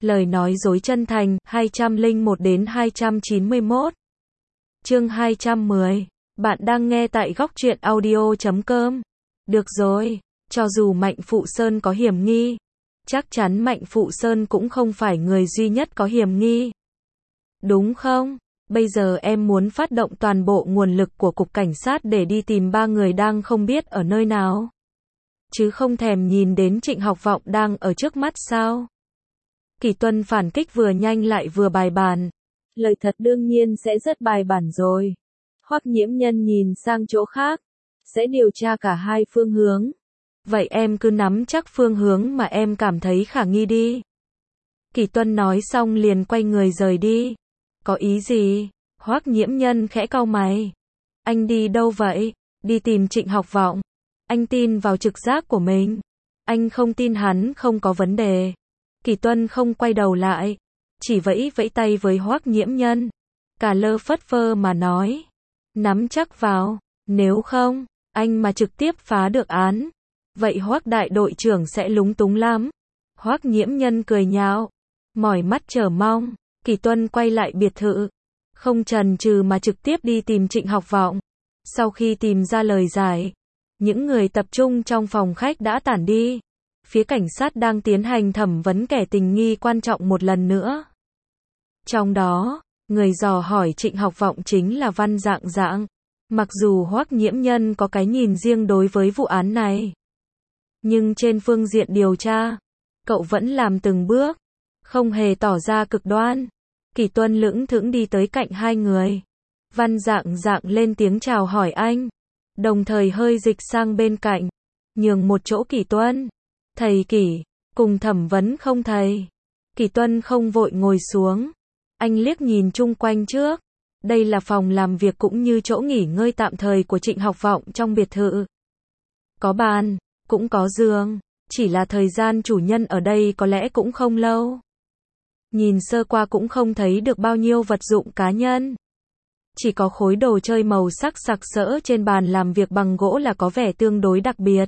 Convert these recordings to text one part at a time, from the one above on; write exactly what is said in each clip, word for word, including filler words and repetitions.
Lời nói dối chân thành, hai trăm lẻ một đến hai trăm chín mươi mốt. Chương hai trăm mười. Bạn đang nghe tại góc truyện audio chấm com. Được rồi, cho dù Mạnh Phụ Sơn có hiểm nghi, chắc chắn Mạnh Phụ Sơn cũng không phải người duy nhất có hiểm nghi. Đúng không? Bây giờ em muốn phát động toàn bộ nguồn lực của cục cảnh sát để đi tìm ba người đang không biết ở nơi nào. Chứ không thèm nhìn đến Trịnh Học Vọng đang ở trước mắt sao? Kỳ Tuân phản kích vừa nhanh lại vừa bài bản. Lời thật đương nhiên sẽ rất bài bản rồi. Hoắc Nhiễm Nhân nhìn sang chỗ khác, sẽ điều tra cả hai phương hướng. Vậy em cứ nắm chắc phương hướng mà em cảm thấy khả nghi đi. Kỳ Tuân nói xong liền quay người rời đi. Có ý gì? Hoắc Nhiễm Nhân khẽ cau mày. Anh đi đâu vậy? Đi tìm Trịnh Học Vọng. Anh tin vào trực giác của mình. Anh không tin hắn không có vấn đề. Kỳ Tuân không quay đầu lại, chỉ vẫy vẫy tay với Hoắc Nhiễm Nhân. Cả lơ phất phơ mà nói. Nắm chắc vào, nếu không, anh mà trực tiếp phá được án. Vậy Hoắc đại đội trưởng sẽ lúng túng lắm. Hoắc Nhiễm Nhân cười nhạo, mỏi mắt chờ mong. Kỳ Tuân quay lại biệt thự, không chần chừ mà trực tiếp đi tìm Trịnh Học Vọng. Sau khi tìm ra lời giải, những người tập trung trong phòng khách đã tản đi. Phía cảnh sát đang tiến hành thẩm vấn kẻ tình nghi quan trọng một lần nữa. Trong đó, người dò hỏi Trịnh Học Vọng chính là Văn Dạng Dạng. Mặc dù Hoắc Nhiễm Nhân có cái nhìn riêng đối với vụ án này, nhưng trên phương diện điều tra, cậu vẫn làm từng bước, không hề tỏ ra cực đoan. Kỳ Tuân lững thững đi tới cạnh hai người. Văn Dạng Dạng lên tiếng chào hỏi anh, đồng thời hơi dịch sang bên cạnh, nhường một chỗ Kỳ Tuân. Thầy Kỳ, cùng thẩm vấn không thầy? Kỳ Tuân không vội ngồi xuống. Anh liếc nhìn chung quanh trước. Đây là phòng làm việc cũng như chỗ nghỉ ngơi tạm thời của Trịnh Học Vọng trong biệt thự. Có bàn, cũng có giường, chỉ là thời gian chủ nhân ở đây có lẽ cũng không lâu. Nhìn sơ qua cũng không thấy được bao nhiêu vật dụng cá nhân. Chỉ có khối đồ chơi màu sắc sặc sỡ trên bàn làm việc bằng gỗ là có vẻ tương đối đặc biệt.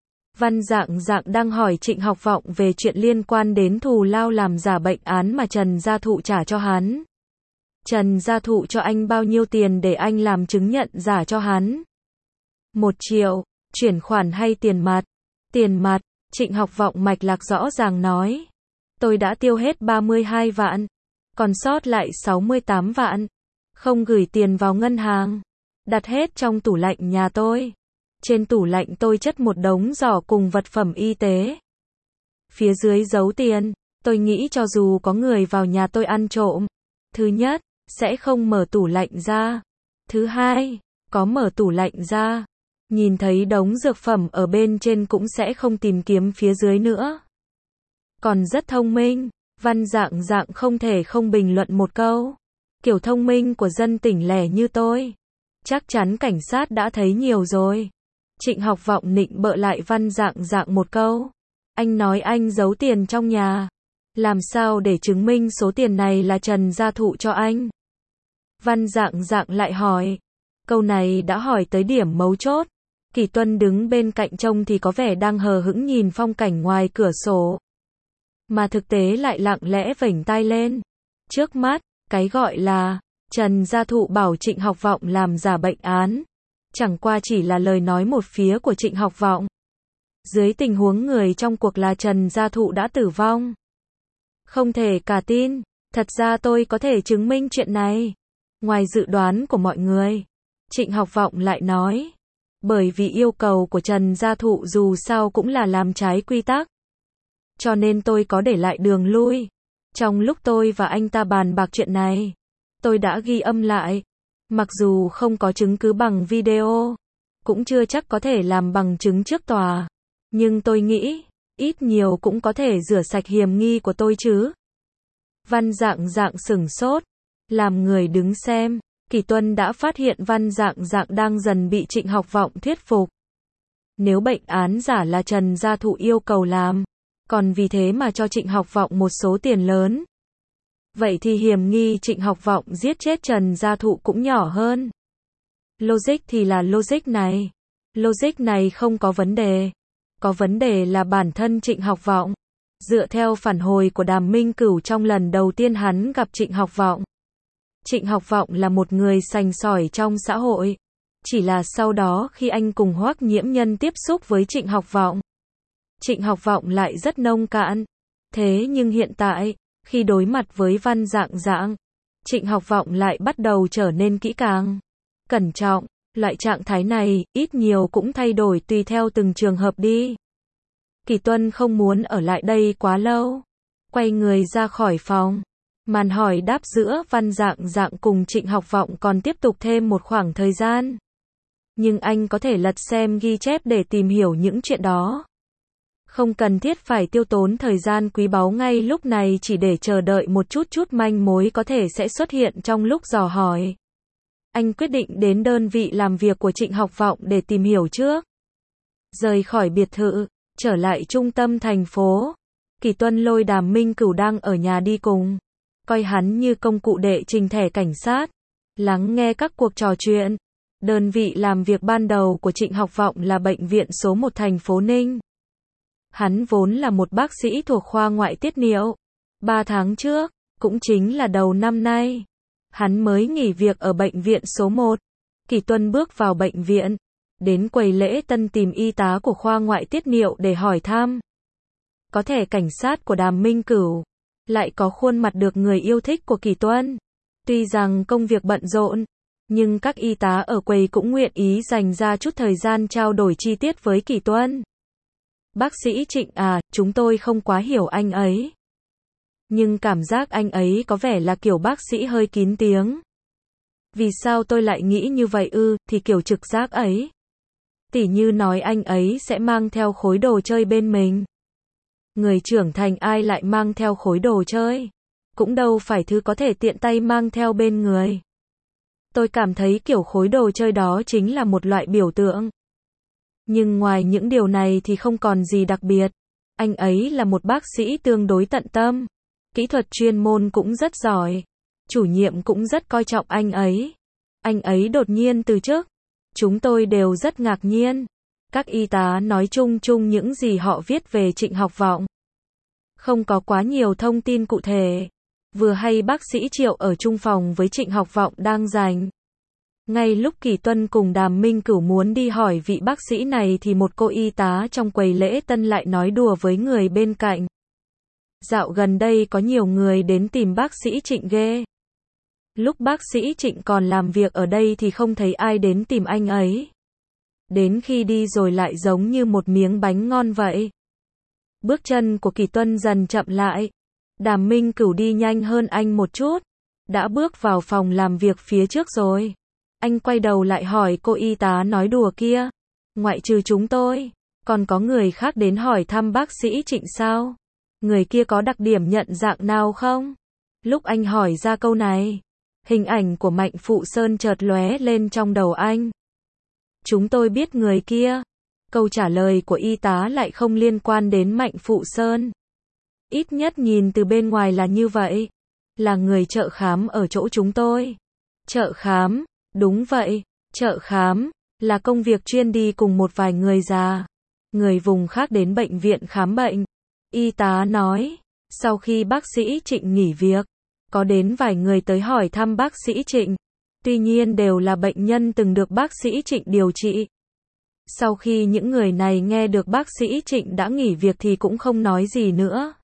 Văn Dạng Dạng đang hỏi Trịnh Học Vọng về chuyện liên quan đến thù lao làm giả bệnh án mà Trần Gia Thụ trả cho hắn. Trần Gia Thụ cho anh bao nhiêu tiền để anh làm chứng nhận giả cho hắn? Một triệu, chuyển khoản hay tiền mặt? Tiền mặt, Trịnh Học Vọng mạch lạc rõ ràng nói. Tôi đã tiêu hết ba mươi hai vạn, còn sót lại sáu mươi tám vạn. Không gửi tiền vào ngân hàng, đặt hết trong tủ lạnh nhà tôi. Trên tủ lạnh tôi chất một đống giỏ cùng vật phẩm y tế. Phía dưới giấu tiền, tôi nghĩ cho dù có người vào nhà tôi ăn trộm, thứ nhất, sẽ không mở tủ lạnh ra. Thứ hai, có mở tủ lạnh ra, nhìn thấy đống dược phẩm ở bên trên cũng sẽ không tìm kiếm phía dưới nữa. Còn rất thông minh, Văn Dạng Dạng không thể không bình luận một câu. Kiểu thông minh của dân tỉnh lẻ như tôi, chắc chắn cảnh sát đã thấy nhiều rồi. Trịnh Học Vọng nịnh bợ lại Văn Dạng Dạng một câu. Anh nói anh giấu tiền trong nhà. Làm sao để chứng minh số tiền này là Trần Gia Thụ cho anh? Văn Dạng Dạng lại hỏi. Câu này đã hỏi tới điểm mấu chốt. Kỳ Tuân đứng bên cạnh trông thì có vẻ đang hờ hững nhìn phong cảnh ngoài cửa sổ, mà thực tế lại lặng lẽ vểnh tai lên. Trước mắt, cái gọi là Trần Gia Thụ bảo Trịnh Học Vọng làm giả bệnh án, chẳng qua chỉ là lời nói một phía của Trịnh Học Vọng. Dưới tình huống người trong cuộc là Trần Gia Thụ đã tử vong. Không thể cả tin, thật ra tôi có thể chứng minh chuyện này. Ngoài dự đoán của mọi người, Trịnh Học Vọng lại nói. Bởi vì yêu cầu của Trần Gia Thụ dù sao cũng là làm trái quy tắc, cho nên tôi có để lại đường lui. Trong lúc tôi và anh ta bàn bạc chuyện này, tôi đã ghi âm lại. Mặc dù không có chứng cứ bằng video, cũng chưa chắc có thể làm bằng chứng trước tòa, nhưng tôi nghĩ, ít nhiều cũng có thể rửa sạch hiểm nghi của tôi chứ. Văn Dạng Dạng sửng sốt, làm người đứng xem. Kỳ Tuân đã phát hiện Văn Dạng Dạng đang dần bị Trịnh Học Vọng thuyết phục. Nếu bệnh án giả là Trần Gia Thụ yêu cầu làm, còn vì thế mà cho Trịnh Học Vọng một số tiền lớn, vậy thì hiểm nghi Trịnh Học Vọng giết chết Trần Gia Thụ cũng nhỏ hơn. Logic thì là logic này. Logic này không có vấn đề. Có vấn đề là bản thân Trịnh Học Vọng. Dựa theo phản hồi của Đàm Minh Cửu trong lần đầu tiên hắn gặp Trịnh Học Vọng. Trịnh Học Vọng là một người sành sỏi trong xã hội. Chỉ là sau đó khi anh cùng Hoắc Nhiễm Nhân tiếp xúc với Trịnh Học Vọng, Trịnh Học Vọng lại rất nông cạn. Thế nhưng hiện tại, khi đối mặt với Văn Dạng Dạng, Trịnh Học Vọng lại bắt đầu trở nên kỹ càng, cẩn trọng. Loại trạng thái này, ít nhiều cũng thay đổi tùy theo từng trường hợp đi. Kỳ Tuân không muốn ở lại đây quá lâu. Quay người ra khỏi phòng. Màn hỏi đáp giữa Văn Dạng Dạng cùng Trịnh Học Vọng còn tiếp tục thêm một khoảng thời gian. Nhưng anh có thể lật xem ghi chép để tìm hiểu những chuyện đó. Không cần thiết phải tiêu tốn thời gian quý báu ngay lúc này chỉ để chờ đợi một chút chút manh mối có thể sẽ xuất hiện trong lúc dò hỏi. Anh quyết định đến đơn vị làm việc của Trịnh Học Vọng để tìm hiểu trước. Rời khỏi biệt thự, trở lại trung tâm thành phố. Kỳ Tuân lôi Đàm Minh Cửu đang ở nhà đi cùng. Coi hắn như công cụ đệ trình thẻ cảnh sát. Lắng nghe các cuộc trò chuyện. Đơn vị làm việc ban đầu của Trịnh Học Vọng là bệnh viện số một thành phố Ninh. Hắn vốn là một bác sĩ thuộc khoa ngoại tiết niệu. Ba tháng trước, cũng chính là đầu năm nay, hắn mới nghỉ việc ở bệnh viện số một. Kỳ Tuân bước vào bệnh viện, đến quầy lễ tân tìm y tá của khoa ngoại tiết niệu để hỏi thăm. Có thẻ cảnh sát của Đàm Minh Cửu, lại có khuôn mặt được người yêu thích của Kỳ Tuân. Tuy rằng công việc bận rộn, nhưng các y tá ở quầy cũng nguyện ý dành ra chút thời gian trao đổi chi tiết với Kỳ Tuân. Bác sĩ Trịnh à, chúng tôi không quá hiểu anh ấy. Nhưng cảm giác anh ấy có vẻ là kiểu bác sĩ hơi kín tiếng. Vì sao tôi lại nghĩ như vậy ư, thì kiểu trực giác ấy. Tỉ như nói anh ấy sẽ mang theo khối đồ chơi bên mình. Người trưởng thành ai lại mang theo khối đồ chơi. Cũng đâu phải thứ có thể tiện tay mang theo bên người. Tôi cảm thấy kiểu khối đồ chơi đó chính là một loại biểu tượng. Nhưng ngoài những điều này thì không còn gì đặc biệt. Anh ấy là một bác sĩ tương đối tận tâm. Kỹ thuật chuyên môn cũng rất giỏi. Chủ nhiệm cũng rất coi trọng anh ấy. Anh ấy đột nhiên từ chức. Chúng tôi đều rất ngạc nhiên. Các y tá nói chung chung những gì họ viết về Trịnh Học Vọng. Không có quá nhiều thông tin cụ thể. Vừa hay bác sĩ Triệu ở chung phòng với Trịnh Học Vọng đang rảnh. Ngay lúc Kỳ Tuân cùng Đàm Minh Cửu muốn đi hỏi vị bác sĩ này thì một cô y tá trong quầy lễ tân lại nói đùa với người bên cạnh. Dạo gần đây có nhiều người đến tìm bác sĩ Trịnh ghê. Lúc bác sĩ Trịnh còn làm việc ở đây thì không thấy ai đến tìm anh ấy. Đến khi đi rồi lại giống như một miếng bánh ngon vậy. Bước chân của Kỳ Tuân dần chậm lại. Đàm Minh Cửu đi nhanh hơn anh một chút. Đã bước vào phòng làm việc phía trước rồi. Anh quay đầu lại hỏi cô y tá nói đùa kia. Ngoại trừ chúng tôi, còn có người khác đến hỏi thăm bác sĩ Trịnh sao? Người kia có đặc điểm nhận dạng nào không? Lúc anh hỏi ra câu này, hình ảnh của Mạnh Phụ Sơn chợt lóe lên trong đầu anh. Chúng tôi biết người kia. Câu trả lời của y tá lại không liên quan đến Mạnh Phụ Sơn. Ít nhất nhìn từ bên ngoài là như vậy. Là người chợ khám ở chỗ chúng tôi. Chợ khám, đúng vậy, chợ khám, là công việc chuyên đi cùng một vài người già, người vùng khác đến bệnh viện khám bệnh. Y tá nói, sau khi bác sĩ Trịnh nghỉ việc, có đến vài người tới hỏi thăm bác sĩ Trịnh. Tuy nhiên đều là bệnh nhân từng được bác sĩ Trịnh điều trị. Sau khi những người này nghe được bác sĩ Trịnh đã nghỉ việc thì cũng không nói gì nữa.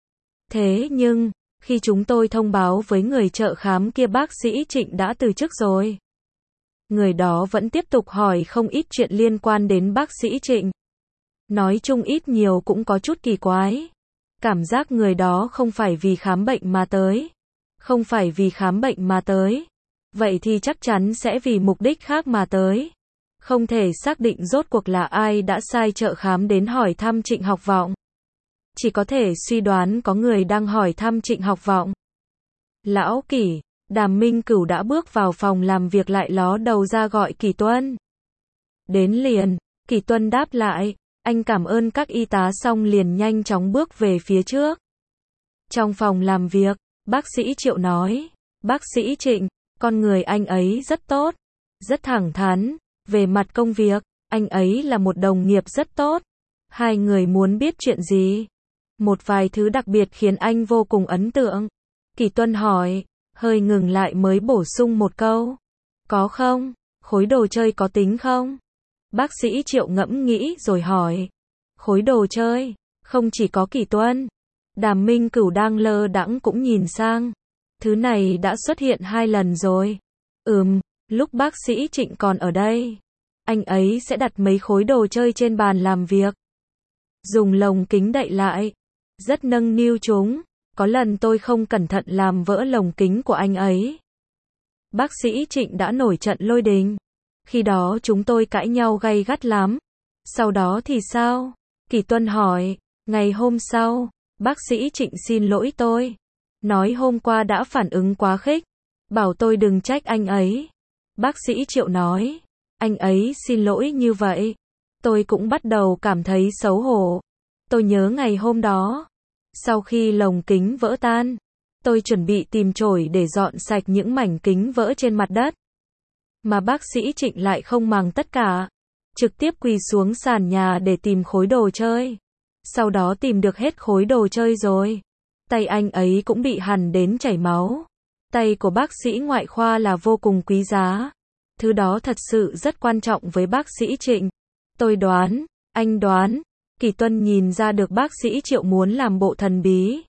Thế nhưng, khi chúng tôi thông báo với người chợ khám kia bác sĩ Trịnh đã từ chức rồi. Người đó vẫn tiếp tục hỏi không ít chuyện liên quan đến bác sĩ Trịnh. Nói chung ít nhiều cũng có chút kỳ quái. Cảm giác người đó không phải vì khám bệnh mà tới. Không phải vì khám bệnh mà tới. Vậy thì chắc chắn sẽ vì mục đích khác mà tới. Không thể xác định rốt cuộc là ai đã sai chợ khám đến hỏi thăm Trịnh Học Vọng. Chỉ có thể suy đoán có người đang hỏi thăm Trịnh Học Vọng. Lão Kỷ, Đàm Minh Cửu đã bước vào phòng làm việc lại ló đầu ra gọi Kỳ Tuân. Đến liền, Kỳ Tuân đáp lại, anh cảm ơn các y tá xong liền nhanh chóng bước về phía trước. Trong phòng làm việc, bác sĩ Triệu nói, bác sĩ Trịnh, con người anh ấy rất tốt, rất thẳng thắn, về mặt công việc, anh ấy là một đồng nghiệp rất tốt. Hai người muốn biết chuyện gì? Một vài thứ đặc biệt khiến anh vô cùng ấn tượng. Kỳ Tuân hỏi, hơi ngừng lại mới bổ sung một câu. Có không? Khối đồ chơi có tính không? Bác sĩ Triệu ngẫm nghĩ rồi hỏi. Khối đồ chơi? Không chỉ có Kỳ Tuân. Đàm Minh Cửu đang lơ đãng cũng nhìn sang. Thứ này đã xuất hiện hai lần rồi. Ừm, lúc bác sĩ Trịnh còn ở đây. Anh ấy sẽ đặt mấy khối đồ chơi trên bàn làm việc. Dùng lồng kính đậy lại. Rất nâng niu chúng. Có lần tôi không cẩn thận làm vỡ lồng kính của anh ấy. Bác sĩ Trịnh đã nổi trận lôi đình. Khi đó chúng tôi cãi nhau gay gắt lắm. Sau đó thì sao? Kỳ Tuân hỏi. Ngày hôm sau, bác sĩ Trịnh xin lỗi tôi. Nói hôm qua đã phản ứng quá khích. Bảo tôi đừng trách anh ấy. Bác sĩ Triệu nói. Anh ấy xin lỗi như vậy. Tôi cũng bắt đầu cảm thấy xấu hổ. Tôi nhớ ngày hôm đó. Sau khi lồng kính vỡ tan, tôi chuẩn bị tìm chổi để dọn sạch những mảnh kính vỡ trên mặt đất. Mà bác sĩ Trịnh lại không màng tất cả. Trực tiếp quỳ xuống sàn nhà để tìm khối đồ chơi. Sau đó tìm được hết khối đồ chơi rồi. Tay anh ấy cũng bị hằn đến chảy máu. Tay của bác sĩ ngoại khoa là vô cùng quý giá. Thứ đó thật sự rất quan trọng với bác sĩ Trịnh. Tôi đoán, anh đoán. Kỳ Tuân nhìn ra được bác sĩ Triệu muốn làm bộ thần bí.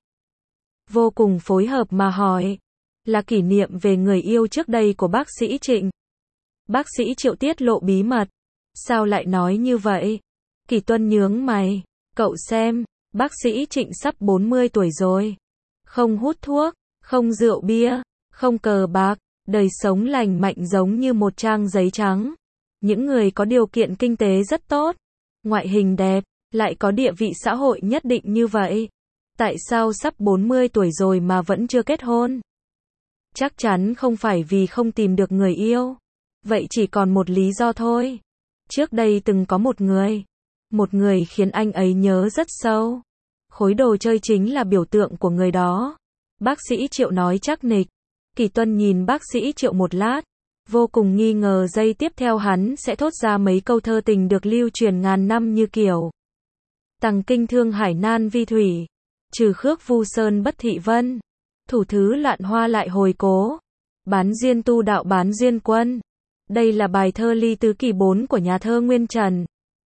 Vô cùng phối hợp mà hỏi. Là kỷ niệm về người yêu trước đây của bác sĩ Trịnh. Bác sĩ Triệu tiết lộ bí mật. Sao lại nói như vậy? Kỳ Tuân nhướng mày. Cậu xem, bác sĩ Trịnh sắp bốn mươi tuổi rồi. Không hút thuốc, không rượu bia, không cờ bạc, đời sống lành mạnh giống như một trang giấy trắng. Những người có điều kiện kinh tế rất tốt, ngoại hình đẹp, lại có địa vị xã hội nhất định như vậy. Tại sao sắp bốn mươi tuổi rồi mà vẫn chưa kết hôn? Chắc chắn không phải vì không tìm được người yêu. Vậy chỉ còn một lý do thôi. Trước đây từng có một người. Một người khiến anh ấy nhớ rất sâu. Khối đồ chơi chính là biểu tượng của người đó. Bác sĩ Triệu nói chắc nịch. Kỳ Tuân nhìn bác sĩ Triệu một lát. Vô cùng nghi ngờ giây tiếp theo hắn sẽ thốt ra mấy câu thơ tình được lưu truyền ngàn năm như kiểu. Tằng kinh thương hải nan vi thủy. Trừ khước vu sơn bất thị vân. Thủ thứ loạn hoa lại hồi cố. Bán duyên tu đạo bán duyên quân. Đây là bài thơ ly tứ kỳ bốn của nhà thơ Nguyên Trần.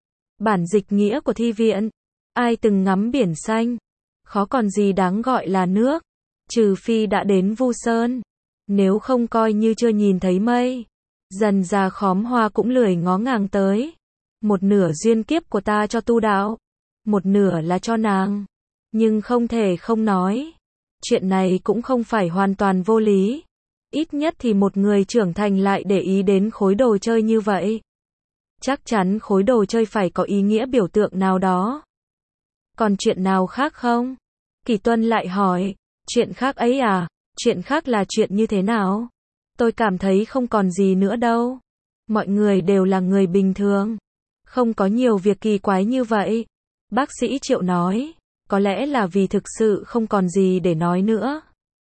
Bản dịch nghĩa của thi viện. Ai từng ngắm biển xanh, khó còn gì đáng gọi là nước, trừ phi đã đến Vu Sơn. Nếu không coi như chưa nhìn thấy mây. Dần già khóm hoa cũng lười ngó ngàng tới. Một nửa duyên kiếp của ta cho tu đạo, một nửa là cho nàng. Nhưng không thể không nói. Chuyện này cũng không phải hoàn toàn vô lý. Ít nhất thì một người trưởng thành lại để ý đến khối đồ chơi như vậy. Chắc chắn khối đồ chơi phải có ý nghĩa biểu tượng nào đó. Còn chuyện nào khác không? Kỳ Tuân lại hỏi. Chuyện khác ấy à? Chuyện khác là chuyện như thế nào? Tôi cảm thấy không còn gì nữa đâu. Mọi người đều là người bình thường. Không có nhiều việc kỳ quái như vậy. Bác sĩ Triệu nói. Có lẽ là vì thực sự không còn gì để nói nữa.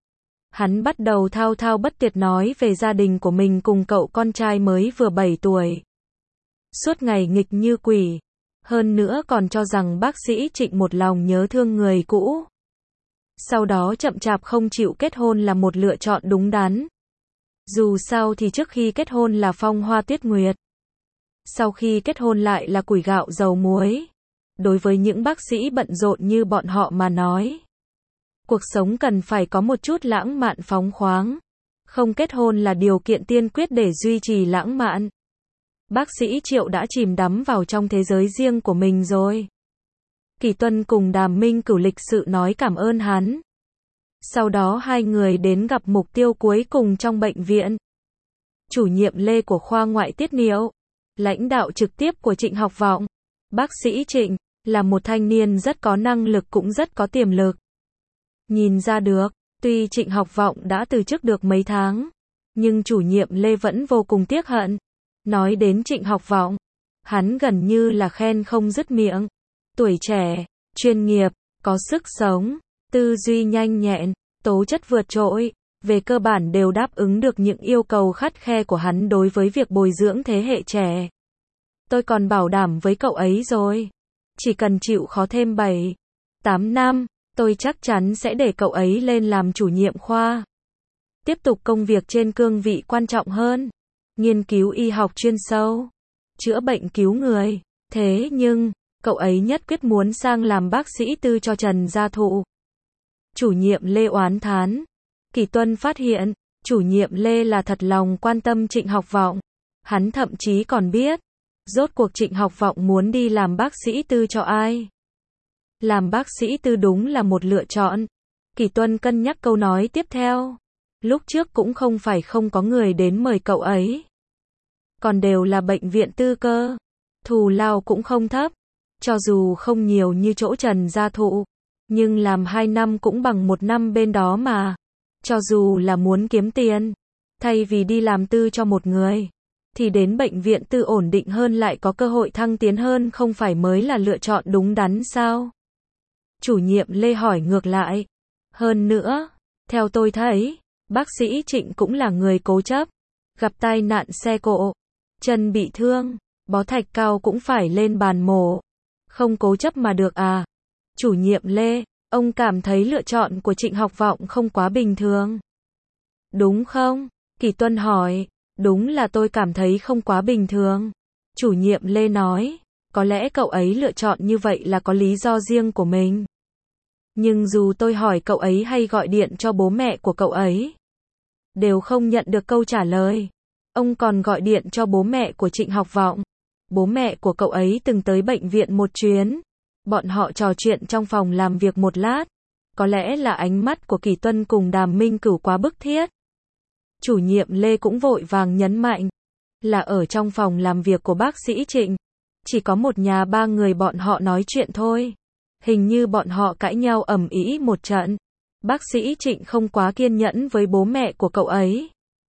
Hắn bắt đầu thao thao bất tuyệt nói về gia đình của mình cùng cậu con trai mới vừa bảy tuổi. Suốt ngày nghịch như quỷ. Hơn nữa còn cho rằng bác sĩ Trịnh một lòng nhớ thương người cũ. Sau đó chậm chạp không chịu kết hôn là một lựa chọn đúng đắn. Dù sao thì trước khi kết hôn là phong hoa tuyết nguyệt. Sau khi kết hôn lại là củi gạo dầu muối. Đối với những bác sĩ bận rộn như bọn họ mà nói. Cuộc sống cần phải có một chút lãng mạn phóng khoáng. Không kết hôn là điều kiện tiên quyết để duy trì lãng mạn. Bác sĩ Triệu đã chìm đắm vào trong thế giới riêng của mình rồi. Kỳ Tuân cùng Đàm Minh Cửu lịch sự nói cảm ơn hắn. Sau đó hai người đến gặp mục tiêu cuối cùng trong bệnh viện. Chủ nhiệm Lê của khoa ngoại tiết niệu. Lãnh đạo trực tiếp của Trịnh Học Vọng. Bác sĩ Trịnh là một thanh niên rất có năng lực cũng rất có tiềm lực. Nhìn ra được, tuy Trịnh Học Vọng đã từ chức được mấy tháng, nhưng chủ nhiệm Lê vẫn vô cùng tiếc hận. Nói đến Trịnh Học Vọng, hắn gần như là khen không dứt miệng. Tuổi trẻ, chuyên nghiệp, có sức sống, tư duy nhanh nhẹn, tố chất vượt trội, về cơ bản đều đáp ứng được những yêu cầu khắt khe của hắn đối với việc bồi dưỡng thế hệ trẻ. Tôi còn bảo đảm với cậu ấy rồi, chỉ cần chịu khó thêm bảy, tám năm, Tôi chắc chắn sẽ để cậu ấy lên làm chủ nhiệm khoa. Tiếp tục công việc trên cương vị quan trọng hơn. Nghiên cứu y học chuyên sâu. Chữa bệnh cứu người. Thế nhưng, cậu ấy nhất quyết muốn sang làm bác sĩ tư cho Trần Gia Thụ. Chủ nhiệm Lê oán thán. Kỳ Tuân phát hiện, chủ nhiệm Lê là thật lòng quan tâm Trịnh Học Vọng. Hắn thậm chí còn biết, rốt cuộc Trịnh Học Vọng muốn đi làm bác sĩ tư cho ai. Làm bác sĩ tư đúng là một lựa chọn. Kỳ Tuân cân nhắc câu nói tiếp theo. Lúc trước cũng không phải không có người đến mời cậu ấy. Còn đều là bệnh viện tư cơ. Thù lao cũng không thấp. Cho dù không nhiều như chỗ Trần Gia Thụ. Nhưng làm hai năm cũng bằng một năm bên đó mà. Cho dù là muốn kiếm tiền. Thay vì đi làm tư cho một người. Thì đến bệnh viện tư ổn định hơn lại có cơ hội thăng tiến hơn không phải mới là lựa chọn đúng đắn sao? Chủ nhiệm Lê hỏi ngược lại. Hơn nữa, theo tôi thấy, bác sĩ Trịnh cũng là người cố chấp. Gặp tai nạn xe cộ, chân bị thương, bó thạch cao cũng phải lên bàn mổ. Không cố chấp mà được à? Chủ nhiệm Lê, ông cảm thấy lựa chọn của Trịnh Học Vọng không quá bình thường. Đúng không? Kỳ Tuân hỏi. Đúng là tôi cảm thấy không quá bình thường. Chủ nhiệm Lê nói. Có lẽ cậu ấy lựa chọn như vậy là có lý do riêng của mình. Nhưng dù tôi hỏi cậu ấy hay gọi điện cho bố mẹ của cậu ấy, đều không nhận được câu trả lời. Ông còn gọi điện cho bố mẹ của Trịnh Học Vọng. Bố mẹ của cậu ấy từng tới bệnh viện một chuyến. Bọn họ trò chuyện trong phòng làm việc một lát. Có lẽ là ánh mắt của Kỳ Tuân cùng Đàm Minh Cửu quá bức thiết. Chủ nhiệm Lê cũng vội vàng nhấn mạnh. Là ở trong phòng làm việc của bác sĩ Trịnh. Chỉ có một nhà ba người bọn họ nói chuyện thôi. Hình như bọn họ cãi nhau ầm ĩ một trận. Bác sĩ Trịnh không quá kiên nhẫn với bố mẹ của cậu ấy.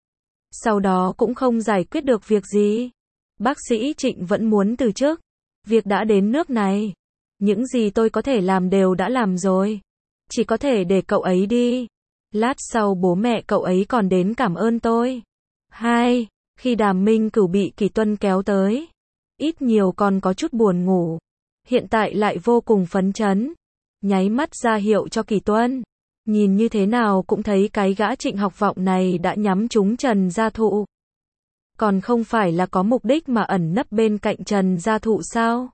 Sau đó cũng không giải quyết được việc gì. Bác sĩ Trịnh vẫn muốn từ chức. Việc đã đến nước này. Những gì tôi có thể làm đều đã làm rồi. Chỉ có thể để cậu ấy đi. Lát sau bố mẹ cậu ấy còn đến cảm ơn tôi. Hai, khi Đàm Minh Cửu bị Kỳ Tuân kéo tới. Ít nhiều còn có chút buồn ngủ. Hiện tại lại vô cùng phấn chấn. Nháy mắt ra hiệu cho Kỳ Tuân. Nhìn như thế nào cũng thấy cái gã Trịnh Học Vọng này đã nhắm trúng Trần Gia Thụ. Còn không phải là có mục đích mà ẩn nấp bên cạnh Trần Gia Thụ sao?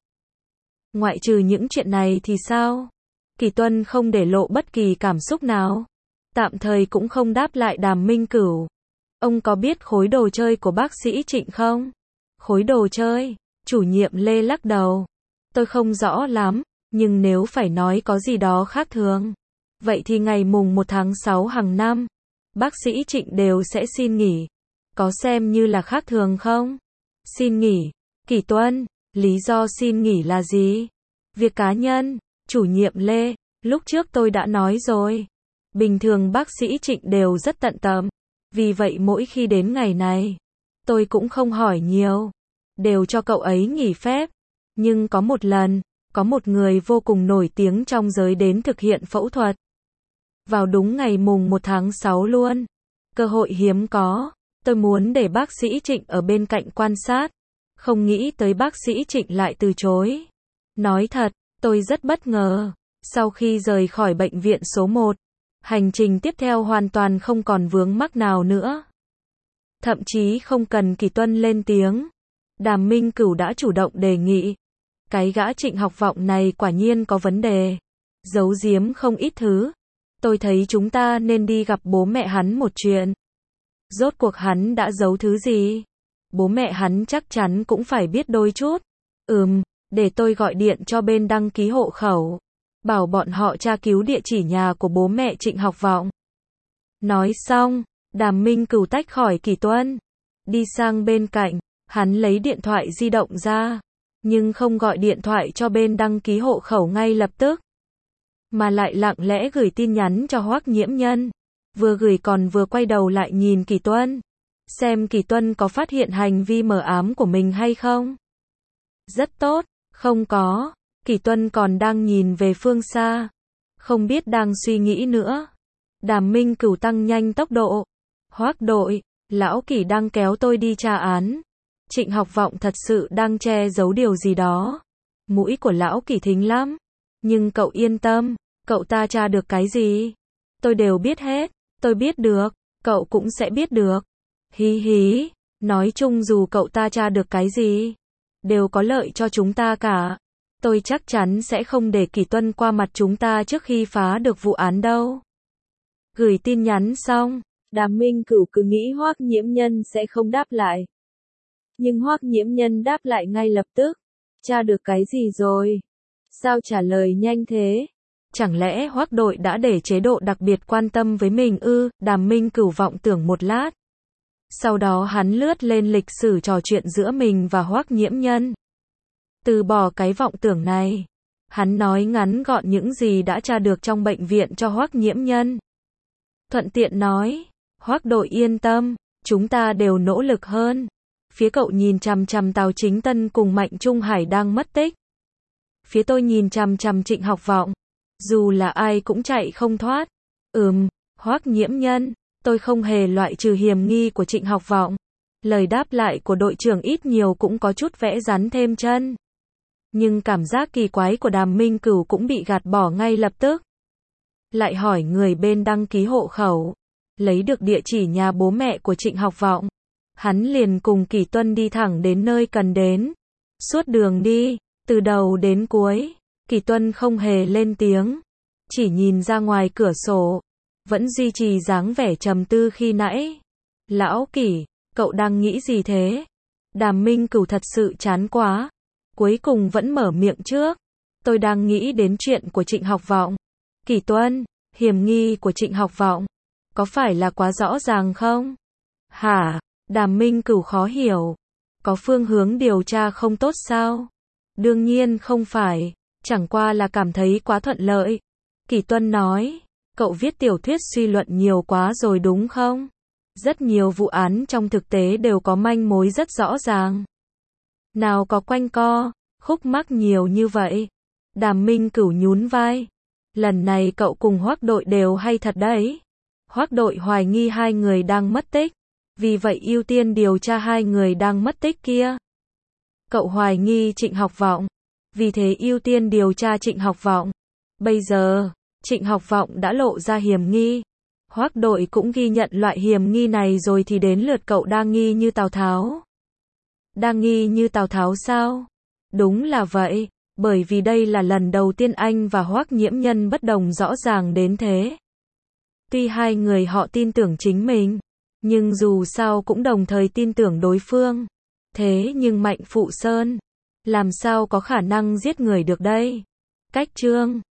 Ngoại trừ những chuyện này thì sao? Kỳ Tuân không để lộ bất kỳ cảm xúc nào. Tạm thời cũng không đáp lại Đàm Minh Cửu. Ông có biết khối đồ chơi của bác sĩ Trịnh không? Khối đồ chơi? Chủ nhiệm Lê lắc đầu. Tôi không rõ lắm, nhưng nếu phải nói có gì đó khác thường. Vậy thì ngày mùng một tháng sáu hàng năm, bác sĩ Trịnh đều sẽ xin nghỉ. Có xem như là khác thường không? Xin nghỉ. Kỳ Tuân, lý do xin nghỉ là gì? Việc cá nhân. Chủ nhiệm Lê, lúc trước tôi đã nói rồi. Bình thường bác sĩ Trịnh đều rất tận tâm. Vì vậy mỗi khi đến ngày này, tôi cũng không hỏi nhiều. Đều cho cậu ấy nghỉ phép. Nhưng có một lần, có một người vô cùng nổi tiếng trong giới đến thực hiện phẫu thuật. Vào đúng ngày mùng một tháng sáu luôn. Cơ hội hiếm có. Tôi muốn để bác sĩ Trịnh ở bên cạnh quan sát. Không nghĩ tới bác sĩ Trịnh lại từ chối. Nói thật, tôi rất bất ngờ. Sau khi rời khỏi bệnh viện số một, hành trình tiếp theo hoàn toàn không còn vướng mắc nào nữa. Thậm chí không cần Kỳ Tuân lên tiếng. Đàm Minh Cửu đã chủ động đề nghị. Cái gã Trịnh Học Vọng này quả nhiên có vấn đề. Giấu giếm không ít thứ. Tôi thấy chúng ta nên đi gặp bố mẹ hắn một chuyện. Rốt cuộc hắn đã giấu thứ gì? Bố mẹ hắn chắc chắn cũng phải biết đôi chút. Ừm, để tôi gọi điện cho bên đăng ký hộ khẩu. Bảo bọn họ tra cứu địa chỉ nhà của bố mẹ Trịnh Học Vọng. Nói xong, Đàm Minh Cửu tách khỏi Kỳ Tuân. Đi sang bên cạnh, hắn lấy điện thoại di động ra. Nhưng không gọi điện thoại cho bên đăng ký hộ khẩu ngay lập tức. Mà lại lặng lẽ gửi tin nhắn cho Hoắc Nhiễm Nhân. Vừa gửi còn vừa quay đầu lại nhìn Kỳ Tuân. Xem Kỳ Tuân có phát hiện hành vi mờ ám của mình hay không. Rất tốt, không có. Kỳ Tuân còn đang nhìn về phương xa. Không biết đang suy nghĩ nữa. Đàm Minh Cửu tăng nhanh tốc độ. Hoắc đội, lão Kỳ đang kéo tôi đi tra án. Trịnh Học Vọng thật sự đang che giấu điều gì đó. Mũi của lão Kỳ thính lắm. Nhưng cậu yên tâm, Cậu ta tra được cái gì? Tôi đều biết hết. Tôi biết được. Cậu cũng sẽ biết được. Hí hí. Nói chung dù cậu ta tra được cái gì, đều có lợi cho chúng ta cả. Tôi chắc chắn sẽ không để Kỷ Tuân qua mặt chúng ta trước khi phá được vụ án đâu. Gửi tin nhắn xong, Đàm Minh Cửu cứ nghĩ Hoắc Nhiễm Nhân sẽ không đáp lại. Nhưng Hoắc Nhiễm Nhân đáp lại ngay lập tức. Tra được cái gì rồi? Sao trả lời nhanh thế? Chẳng lẽ Hoắc đội đã để chế độ đặc biệt quan tâm với mình ư? Đàm Minh Cửu vọng tưởng một lát. Sau đó hắn lướt lên lịch sử trò chuyện giữa mình và Hoắc Nhiễm Nhân. Từ bỏ cái vọng tưởng này. Hắn nói ngắn gọn những gì đã tra được trong bệnh viện cho Hoắc Nhiễm Nhân. Thuận tiện nói, Hoắc đội yên tâm, chúng ta đều nỗ lực hơn. Phía cậu nhìn chằm chằm Tào Chính Tân cùng Mạnh Trung Hải đang mất tích. Phía tôi nhìn chằm chằm Trịnh Học Vọng. Dù là ai cũng chạy không thoát. Ừm, Hoắc Nhiễm Nhân, tôi không hề loại trừ hiểm nghi của Trịnh Học Vọng. Lời đáp lại của đội trưởng ít nhiều cũng có chút vẽ rắn thêm chân. Nhưng cảm giác kỳ quái của Đàm Minh Cửu cũng bị gạt bỏ ngay lập tức. Lại hỏi người bên đăng ký hộ khẩu. Lấy được địa chỉ nhà bố mẹ của Trịnh Học Vọng. Hắn liền cùng Kỷ Tuân đi thẳng đến nơi cần đến. Suốt đường đi, từ đầu đến cuối, Kỷ Tuân không hề lên tiếng. Chỉ nhìn ra ngoài cửa sổ. Vẫn duy trì dáng vẻ trầm tư khi nãy. Lão Kỷ, cậu đang nghĩ gì thế? Đàm Minh Cửu thật sự chán quá. Cuối cùng vẫn mở miệng trước. Tôi đang nghĩ đến chuyện của Trịnh Học Vọng. Kỷ Tuân, hiểm nghi của Trịnh Học Vọng. Có phải là quá rõ ràng không? Hả? Đàm Minh Cửu khó hiểu. Có phương hướng điều tra không tốt sao? Đương nhiên không phải. Chẳng qua là cảm thấy quá thuận lợi. Kỷ Tuân nói. Cậu viết tiểu thuyết suy luận nhiều quá rồi đúng không? Rất nhiều vụ án trong thực tế đều có manh mối rất rõ ràng. Nào có quanh co, khúc mắc nhiều như vậy. Đàm Minh Cửu nhún vai. Lần này cậu cùng Hoắc đội đều hay thật đấy. Hoắc đội hoài nghi hai người đang mất tích. Vì vậy ưu tiên điều tra hai người đang mất tích kia. Cậu hoài nghi Trịnh Học Vọng. Vì thế ưu tiên điều tra Trịnh Học Vọng. Bây giờ, Trịnh Học Vọng đã lộ ra hiểm nghi. Hoắc đội cũng ghi nhận loại hiểm nghi này rồi thì đến lượt cậu đang nghi như Tào Tháo. Đang nghi như Tào Tháo sao? Đúng là vậy, bởi vì đây là lần đầu tiên anh và Hoắc Nhiễm Nhân bất đồng rõ ràng đến thế. Tuy hai người họ tin tưởng chính mình, nhưng dù sao cũng đồng thời tin tưởng đối phương. Thế nhưng Mạnh Phụ Sơn, làm sao có khả năng giết người được đây? Cách chương